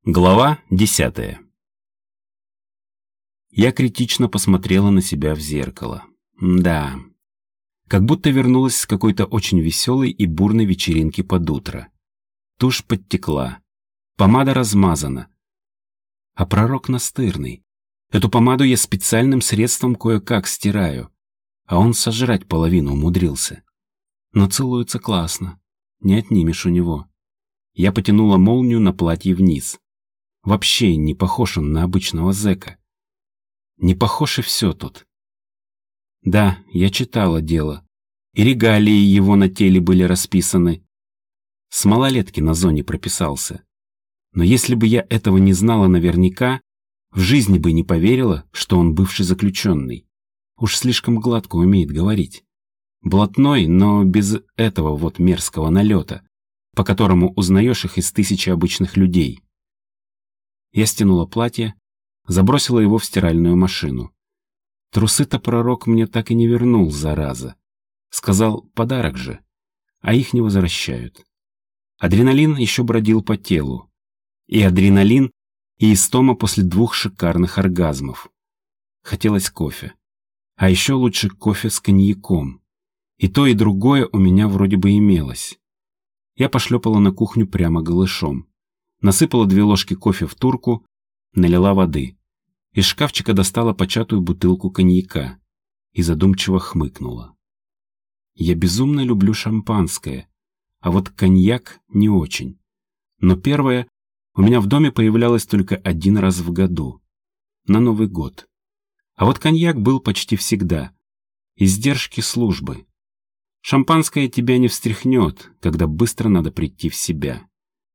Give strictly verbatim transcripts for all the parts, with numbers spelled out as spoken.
Глава десятая. Я критично посмотрела на себя в зеркало. Да, как будто вернулась с какой-то очень веселой и бурной вечеринки под утро. Тушь подтекла, помада размазана. А пророк настырный. Эту помаду я специальным средством кое-как стираю, а он сожрать половину умудрился. Но целуется классно, не отнимешь у него. Я потянула молнию на платье вниз. Вообще не похож он на обычного зэка. Не похож и все тут. Да, я читала дело. И регалии его на теле были расписаны. С малолетки на зоне прописался. Но если бы я этого не знала наверняка, в жизни бы не поверила, что он бывший заключенный. Уж слишком гладко умеет говорить. Блатной, но без этого вот мерзкого налета, по которому узнаешь их из тысячи обычных людей. Я стянула платье, забросила его в стиральную машину. Трусы-то пророк мне так и не вернул, зараза. Сказал, подарок же, а их не возвращают. Адреналин еще бродил по телу. И адреналин, и истома после двух шикарных оргазмов. Хотелось кофе. А еще лучше кофе с коньяком. И то, и другое у меня вроде бы имелось. Я пошлепала на кухню прямо голышом. Насыпала две ложки кофе в турку, налила воды. Из шкафчика достала початую бутылку коньяка и задумчиво хмыкнула. Я безумно люблю шампанское, а вот коньяк не очень. Но первое у меня в доме появлялось только один раз в году, на Новый год. А вот коньяк был почти всегда. Издержки службы. Шампанское тебя не встряхнет, когда быстро надо прийти в себя.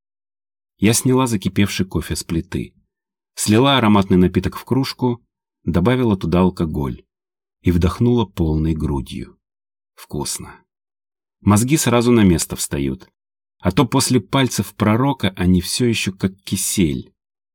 Я сняла закипевший кофе с плиты, слила ароматный напиток в кружку, добавила туда алкоголь и вдохнула полной грудью. Вкусно. Мозги сразу на место встают, а то после пальцев пророка они все еще как кисель.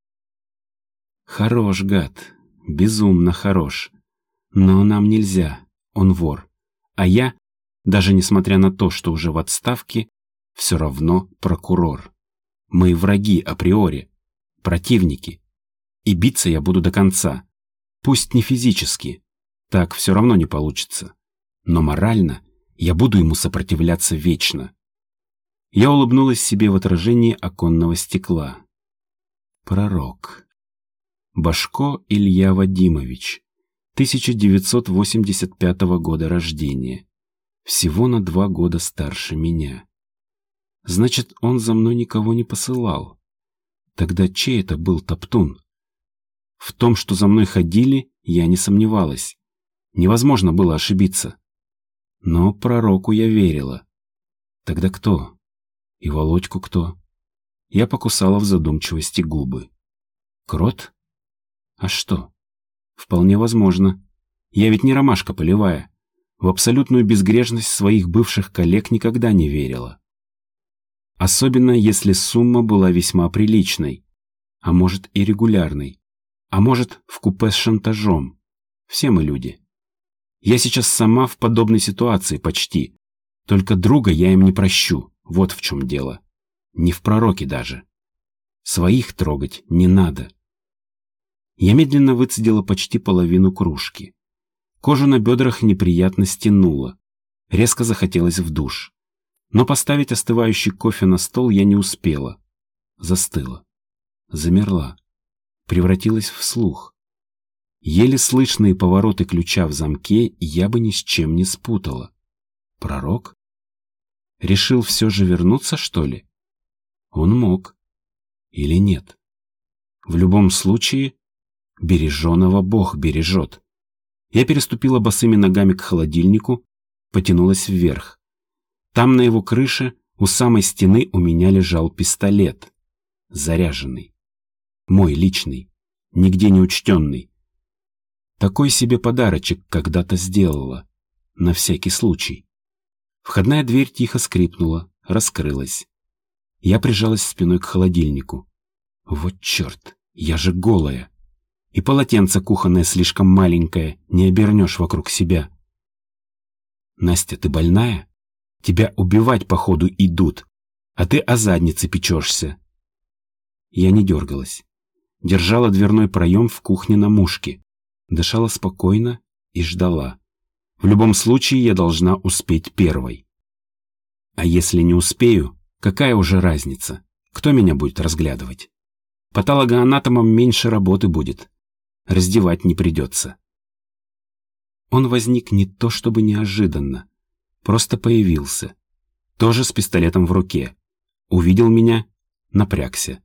Хорош, гад, безумно хорош. Но нам нельзя, он вор. А я, даже несмотря на то, что уже в отставке, все равно прокурор. Мы враги априори, противники. И биться я буду до конца. Пусть не физически, так все равно не получится. Но морально я буду ему сопротивляться вечно. Я улыбнулась себе в отражении оконного стекла. Пророк. Башко Илья Вадимович, тысяча девятьсот восемьдесят пятого года рождения. Всего на два года старше меня. Значит, он за мной никого не посылал. Тогда чей это был топтун? В том, что за мной ходили, я не сомневалась. Невозможно было ошибиться. Но пророку я верила. Тогда кто? И Володьку кто? Я покусала в задумчивости губы. Крот? А что? Вполне возможно. Я ведь не ромашка полевая. В абсолютную безгрешность своих бывших коллег никогда не верила. Особенно, если сумма была весьма приличной, а может и регулярной, а может в купе с шантажом. Все мы люди. Я сейчас сама в подобной ситуации почти, только друга я им не прощу, вот в чем дело. Не в пророке даже. Своих трогать не надо. Я медленно выцедила почти половину кружки. Кожу на бедрах неприятно стянуло. Резко захотелось в душ. Но поставить остывающий кофе на стол я не успела. Застыла. Замерла. Превратилась в слух. Еле слышные повороты ключа в замке я бы ни с чем не спутала. Пророк? Решил все же вернуться, что ли? Он мог. Или нет? В любом случае, береженого Бог бережет. Я переступила босыми ногами к холодильнику, потянулась вверх. Там на его крыше у самой стены у меня лежал пистолет. Заряженный. Мой личный. Нигде не учтенный. Такой себе подарочек когда-то сделала. На всякий случай. Входная дверь тихо скрипнула, раскрылась. Я прижалась спиной к холодильнику. Вот черт, я же голая. И полотенце кухонное слишком маленькое, не обернешь вокруг себя. Настя, ты больная? Тебя убивать, походу, идут, а ты о заднице печешься. Я не дергалась. Держала дверной проем в кухне на мушке. Дышала спокойно и ждала. В любом случае я должна успеть первой. А если не успею, какая уже разница? Кто меня будет разглядывать? Патологоанатомам меньше работы будет. Раздевать не придется. Он возник не то чтобы неожиданно. Просто появился. Тоже с пистолетом в руке. Увидел меня, напрягся.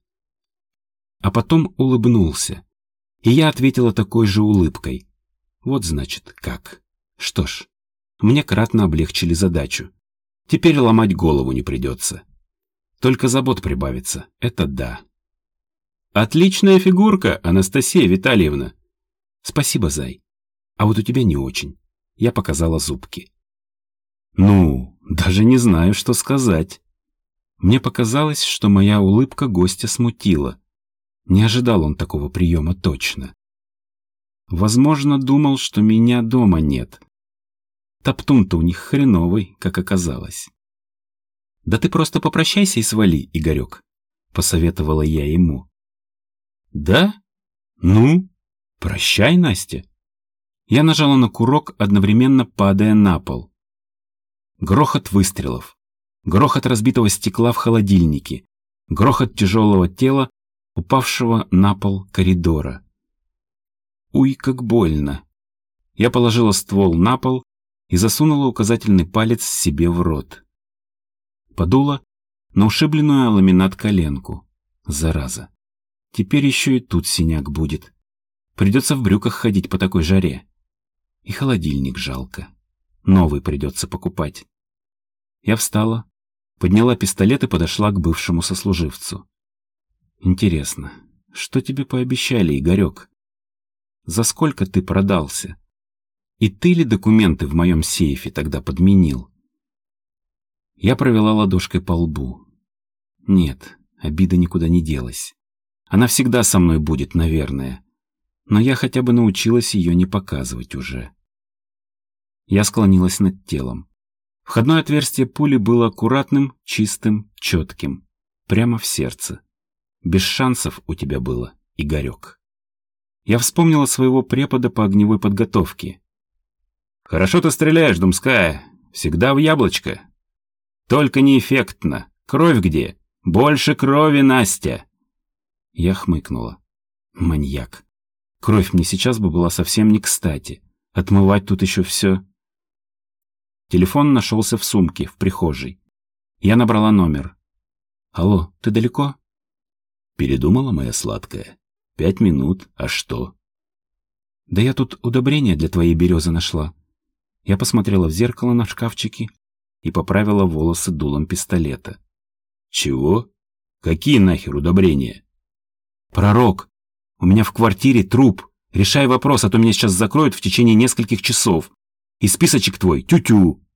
А потом улыбнулся. И я ответила такой же улыбкой. Вот значит как. Что ж, мне кратно облегчили задачу. Теперь ломать голову не придется. Только забот прибавится, это да. Отличная фигурка, Анастасия Витальевна. Спасибо, зай. А вот у тебя не очень. Я показала зубки. Ну, даже не знаю, что сказать. Мне показалось, что моя улыбка гостя смутила. Не ожидал он такого приема точно. Возможно, думал, что меня дома нет. Топтун-то у них хреновый, как оказалось. «Да ты просто попрощайся и свали, Игорек», — посоветовала я ему. «Да? Ну, прощай, Настя». Я нажала на курок, одновременно падая на пол. Грохот выстрелов, грохот разбитого стекла в холодильнике, грохот тяжелого тела, упавшего на пол коридора. Уй, как больно. Я положила ствол на пол и засунула указательный палец себе в рот. Подула на ушибленную о ламинат коленку. Зараза. Теперь еще и тут синяк будет. Придется в брюках ходить по такой жаре. И холодильник жалко. Новый придется покупать. Я встала, подняла пистолет и подошла к бывшему сослуживцу. Интересно, что тебе пообещали, Игорек? За сколько ты продался? И ты ли документы в моем сейфе тогда подменил? Я провела ладошкой по лбу. Нет, обида никуда не делась. Она всегда со мной будет, наверное. Но я хотя бы научилась ее не показывать уже. Я склонилась над телом. Входное отверстие пули было аккуратным, чистым, четким. Прямо в сердце. Без шансов у тебя было, Игорек. Я вспомнила своего препода по огневой подготовке. «Хорошо ты стреляешь, Думская. Всегда в яблочко. Только неэффектно. Кровь где? Больше крови, Настя!» Я хмыкнула. Маньяк. Кровь мне сейчас бы была совсем не кстати. Отмывать тут еще все. Телефон нашелся в сумке, в прихожей. Я набрала номер. «Алло, ты далеко?» «Передумала, моя сладкая? Пять минут, а что?» «Да я тут удобрение для твоей березы нашла». Я посмотрела в зеркало на шкафчике и поправила волосы дулом пистолета. «Чего? Какие нахер удобрения?» «Пророк, у меня в квартире труп. Решай вопрос, а то меня сейчас закроют в течение нескольких часов. И списочек твой тю-тю».